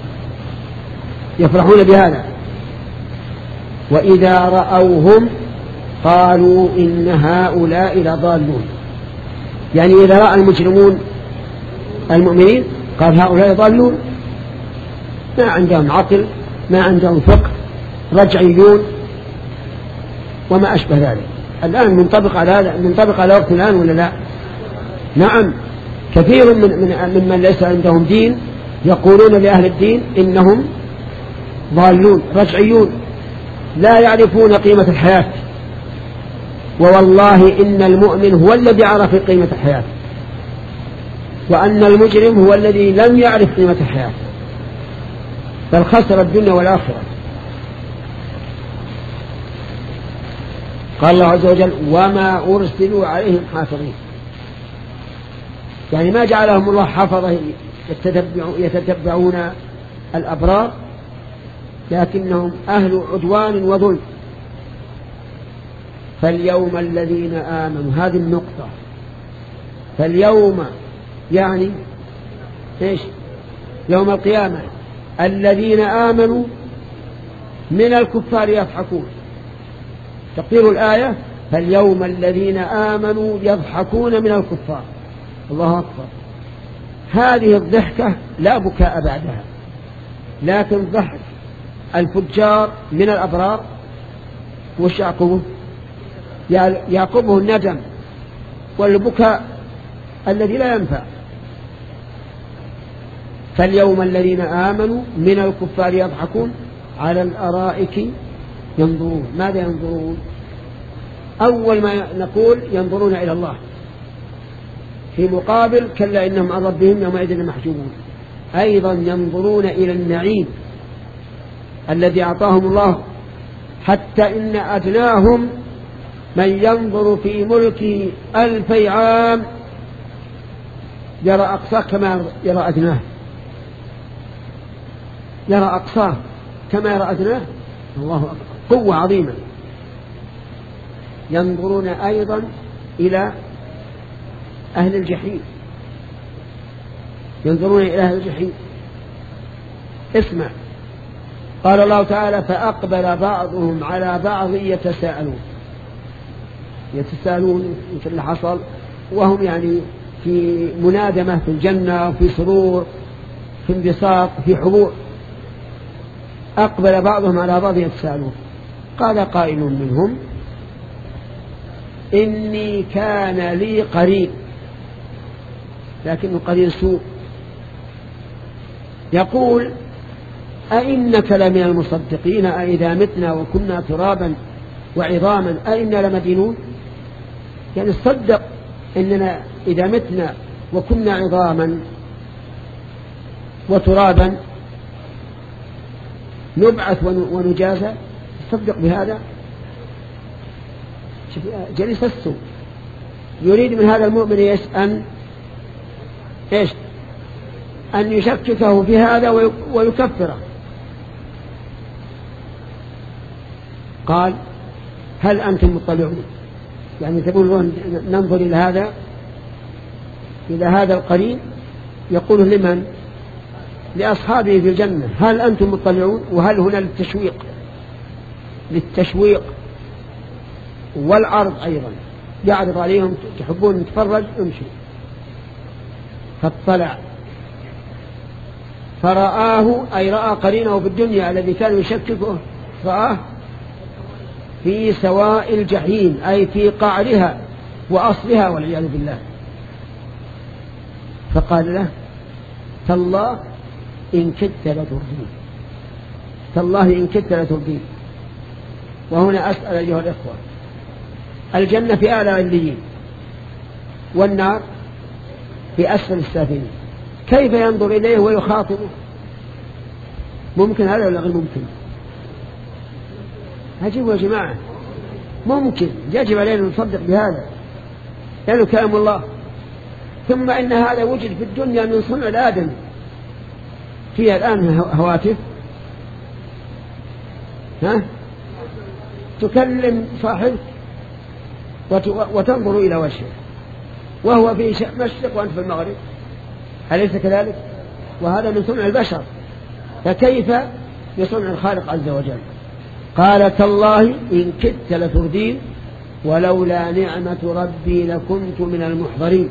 يفرحون بهذا. وإذا رأوهم قالوا إن هؤلاء لضالون، يعني إذا رأى المجرمون المؤمنين قال هؤلاء ضالون، ما عندهم عقل، ما عندهم فقه، رجعيون وما أشبه ذلك. الآن منطبق على هذا، منطبق على وقت الآن ولا لا؟ نعم، كثير من من من ليس عندهم دين يقولون لأهل الدين إنهم ضالون رجعيون، لا يعرفون قيمة الحياة. ووالله إن المؤمن هو الذي عرف قيمة الحياة، وأن المجرم هو الذي لم يعرف قيمة الحياة، بل خسر الدنيا والآخرة. قال الله عز وجل وما أرسلوا عليهم حافظين، يعني ما جعلهم الله حفظة يتتبعون الأبرار، لكنهم أهل عدوان وظلم. فاليوم الذين آمنوا، هذه النقطة، فاليوم يعني إيش؟ يوم القيامة الذين آمنوا من الكفار يضحكون. تقدير الآية فاليوم الذين آمنوا يضحكون من الكفار. الله أكبر. هذه الضحكة لا بكاء بعدها، لكن ضحك الفجار من الأبرار وش يعقبه؟ يعقبه الندم والبكاء الذي لا ينفع. فاليوم الذين آمنوا من الكفار يضحكون على الأرائك ينظرون. ماذا ينظرون؟ أول ما نقول ينظرون إلى الله، في مقابل كلا إنهم عن ربهم يومئذ لمحجوبون. أيضا ينظرون إلى النعيم الذي أعطاهم الله، حتى إن أدناهم من ينظر في ملكه ألفي عام يرى أقصاه كما يرى أدناه، يرى أقصاه كما يرى أدناه. الله أكبر، قوة عظيمة. ينظرون أيضا إلى أهل الجحيم، ينظرون إلى أهل الجحيم. اسمع، قال الله تعالى فأقبل بعضهم على بعض يتساءلون. يتساءلون مثل اللي حصل، وهم يعني في منادمة في الجنة، في سرور، في انبساط، في حبور. أقبل بعضهم على بعض يتساءلون. قال قائل منهم إني كان لي قرين، لكنه قرين سوء، يقول أئنك لمن المصدقين أئذا متنا وكنا ترابا وعظاما أئنا لمدينون. يعني صدق إننا إذا متنا وكنا عظاما وترابا نبعث ونجازى، صدق بهذا؟ جليس السوء يريد من هذا المؤمن أن إيش؟ أن يشككه في هذا ويكفره. قال هل أنتم مطلعون؟ يعني تقولون ننظر إلى هذا، إلى هذا القرين، يقول لمن؟ لأصحابه في الجنة. هل أنتم مطلعون؟ وهل هنا للتشويق، للتشويق والعرض أيضا، يعرض عليهم تحبون نتفرج امشوا. فاطلع فرآه، أي رأى قرينه في الدنيا الذي كان يشككه، رآه في سواء الجحيم، أي في قعرها وأصلها والعياذ بالله. فقال له تالله إن كدت لتردين، تالله إن كدت لتردين. وهنا أسأل أيها الإخوة، الجنة في أعلى عليين والنار في أسفل السافلين، كيف ينظر إليه ويخاطبه؟ ممكن هذا ولا غير ممكن؟ عجيبوا يا جماعة، ممكن، يجب علينا نصدق بهذا لأنه كلام الله. ثم إن هذا وجد في الدنيا من صنع الآدم، فيها الآن هواتف ها تكلم صاحبك وتنظر إلى وجهه وهو في مشرق وأنت في المغرب، أليس كذلك؟ وهذا من صنع البشر، فكيف بصنع الخالق عز وجل؟ قال تالله إن كدت لتردين ولولا نعمة ربي لكنت من المحضرين.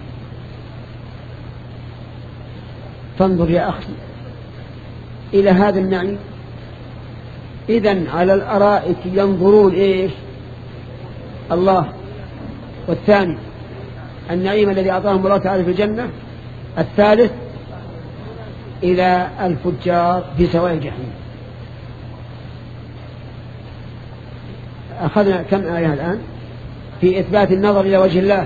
فانظر يا أخي إلى هذا النعيم. إذن على الأرائك ينظرون إيش؟ الله. والثاني النعيم الذي أعطاهم الله تعالى في الجنة. الثالث إلى الفجار في سواء الجحيم. أخذنا كم آية الآن في إثبات النظر إلى وجه الله؟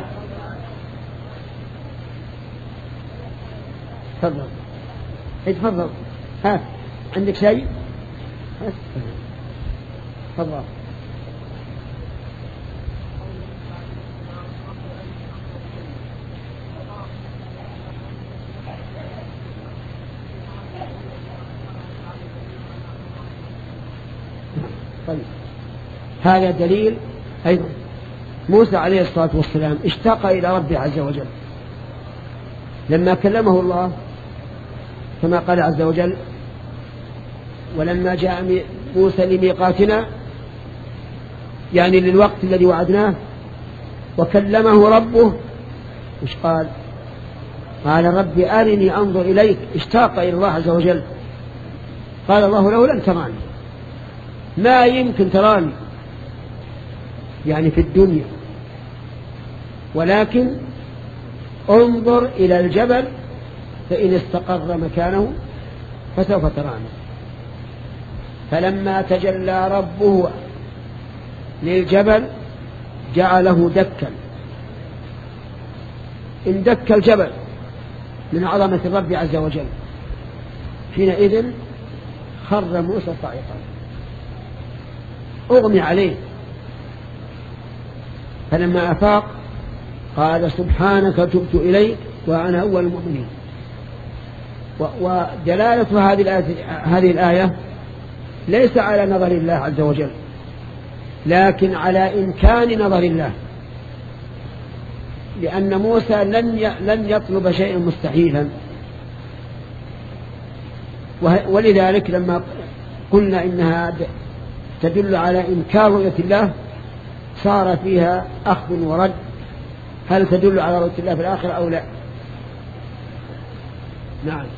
تفضل اتفضل، ها عندك شيء؟ تفضل. طيب هذا دليل أيضا. موسى عليه الصلاة والسلام اشتاق إلى ربه عز وجل لما كلمه الله كما قال عز وجل ولما جاء موسى لميقاتنا، يعني للوقت الذي وعدناه، وكلمه ربه وش قال؟ قال رب أرني أنظر إليك. اشتاق إلى الله عز وجل. قال الله له لن تراني، ما يمكن تراني يعني في الدنيا، ولكن انظر إلى الجبل فإن استقر مكانه فسوف تراني. فلما تجلى ربه للجبل جعله دكا، اندك الجبل من عظمة الرب عز وجل. حينئذ خر موسى صاعقا أغمي عليه، فلما أفاق قال سبحانك تبت إليك وأنا أول المؤمنين. ودلالة هذه الآية ليس على نظر الله عز وجل، لكن على إمكان نظر الله، لأن موسى لن لن يطلب شيئا مستحيلا. ولذلك لما قلنا إنها تدل على إمكان رؤية الله صار فيها أخذ ورد، هل تدل على رؤية الله في الآخرة أو لا؟ نعم.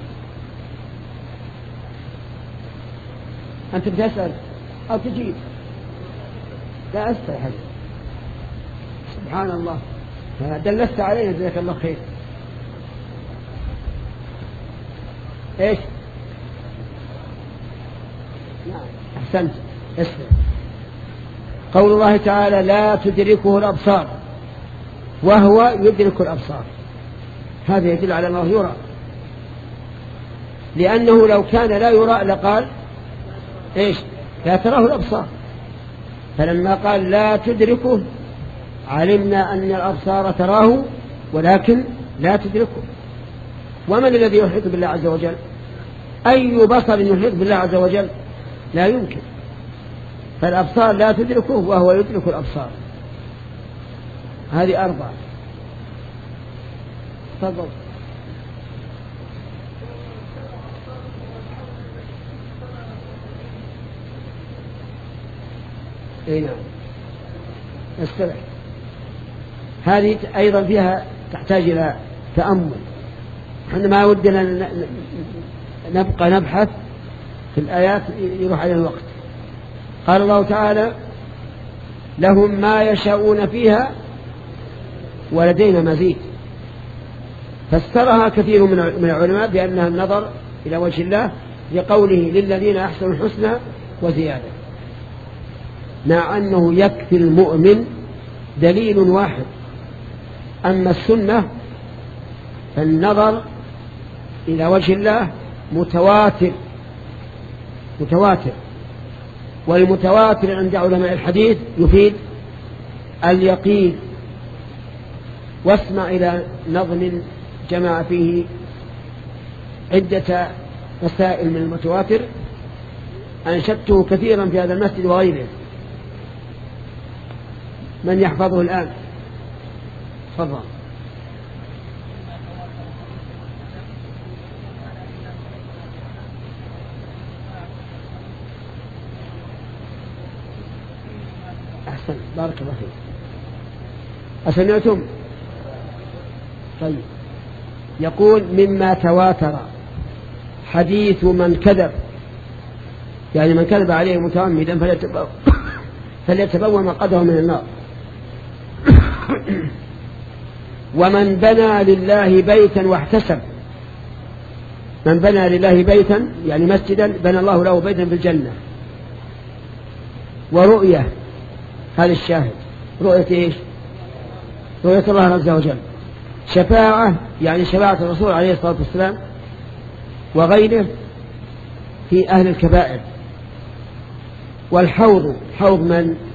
أنت بتسأل أو تجيب؟ لا أسأل حاجة. سبحان الله، دلست علينا جزاك الله خير. إيش؟ نعم أحسنت. اسمع قول الله تعالى لا تدركه الأبصار وهو يدرك الأبصار، هذا يدل على أنه يرى، لأنه لو كان لا يرى لقال إيش؟ لا تراه الأبصار. فلما قال لا تدركه علمنا أن الأبصار تراه ولكن لا تدركه. ومن الذي يحيط بالله عز وجل؟ أي بصر يحيط بالله عز وجل؟ لا يمكن. فالأبصار لا تدركه وهو يدرك الأبصار. هذه أربعة. تفضل. اي نعم استمع. هذه أيضا فيها تحتاج إلى تأمل، احنا ما ودنا نبقى نبحث في الآيات يروح علينا الوقت. قال الله تعالى لهم ما يشاءون فيها ولدينا مزيد. فسرها كثير من العلماء بأنها النظر إلى وجه الله لقوله للذين أحسنوا الحسنى وزيادة، مع أنه يكفي المؤمن دليل واحد. أما السنة فالنظر إلى وجه الله متواتر متواتر والمتواتر عند علماء الحديث يفيد اليقين. واسمع إلى نظم جمع فيه عدة مسائل من المتواتر أنشدته كثيرا في هذا المسجد وغيره. من يحفظه الآن؟ تفضل. أحسن، بارك الله فيك. أسمعتم؟ طيب، يقول مما تواتر حديث من كذب، يعني من كذب عليه متعمدا فليتبوأ فليتبوأ مقعده من النار. ومن بنى لله بيتا واحتسب، من بنى لله بيتا يعني مسجدا بنى الله له بيتا في الجنة. ورؤية، هذا الشاهد، رؤية إيش؟ رؤية الله عز وجل. شفاعة يعني شفاعة الرسول عليه الصلاة والسلام وغيره في أهل الكبائر. والحوض، حوض من؟